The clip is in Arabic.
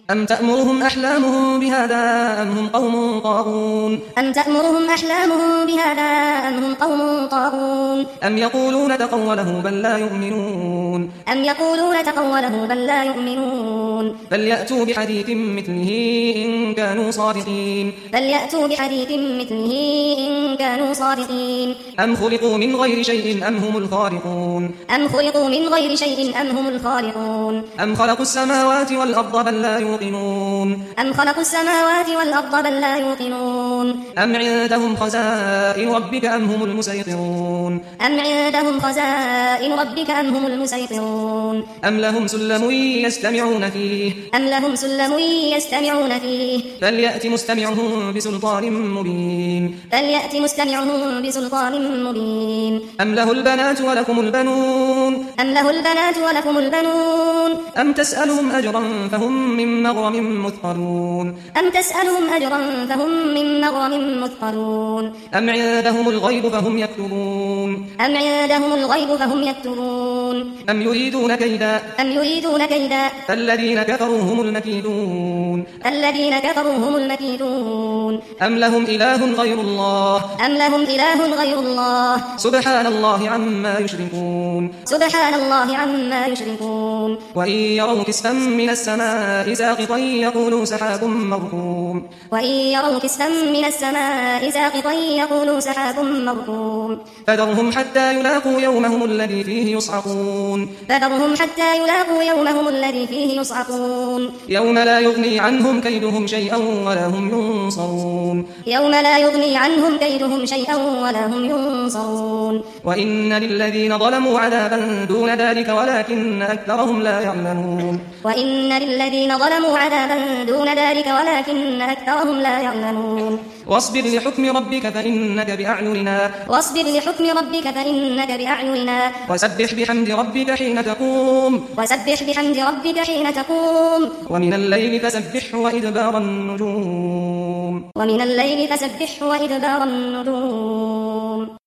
أم تأمرهم أحلامهم بهذا أم هم قوم طاغون أم تأمرهم أحلامهم بهذا أم هم قوم طاغون أم يقولون تقوله بل لا يؤمنون أم يقولون تقوله بل لا يؤمنون فليأتوا بحديث مثله إن كانوا صادقين فليأتوا بحديث مثله إن كانوا صادقين أم خلقوا من غير شيء أم هم الخالقون أم خلقوا من غير شيء أم هم الخالقون أم خلقوا السماوات والأرض بل لا يوقنون أم خلقوا السماوات والأرض بل لا يوقنون أم عندهم خزائن ربك أم هم المسيطرون أم عندهم خزائن ربك أم هم المسيطرون أم لهم سلم يستمعون فيه أم لهم سلم يستمعون فيه فليأت مستمعهم بسلطان مبين فليأت مستمعهم بسلطان مبين أم له البنات ولكم البنون أم له البنات ولكم البنون أم تسألهم أجرا فهم من مغرم مثقلون أم تسألهم أجرا فهم من مغرم مثقلون أم عندهم الغيب فهم يكتبون أم عندهم الغيب فهم يكتبون أم يريدون كيدا أم يريدون كيدا فالذين كفروا هم المكيدون الذين كفروا هم المكيدون أم لهم إله غير الله أم لهم إله غير الله سبحان الله عما يشركون سبحان الله عما يشركون وإن يروا كسفا من السماء ساقطا يقولوا سحاب مركوم وإن يروا كسفا من السماء ساقطا يقولوا سحاب مركوم فذرهم حتى يلاقوا يومهم الذي فيه يصعقون فذرهم حتى يلاقوا يومهم الذي فيه يصعقون يوم لا يغني عنهم كيدهم شيئا ولا هم ينصرون يوم لا يغني عنهم كيدهم شيئا ولا هم ينصرون وإن للذين ظلموا عذابا دون ذلك ولكن أكثرهم لا يعلمون وإن للذين ظلموا عذابا دون ذلك ولكن أكثرهم لا يعلمون واصبر لحكم ربك فإنك بأعيننا واصبر لحكم ربك فإنك بأعيننا وسبح بحمد ربك حين تقوم وسبح بحمد ربك حين تقوم ومن الليل فسبحه وإدبار النجوم ومن الليل فسبحه وإدبار النجوم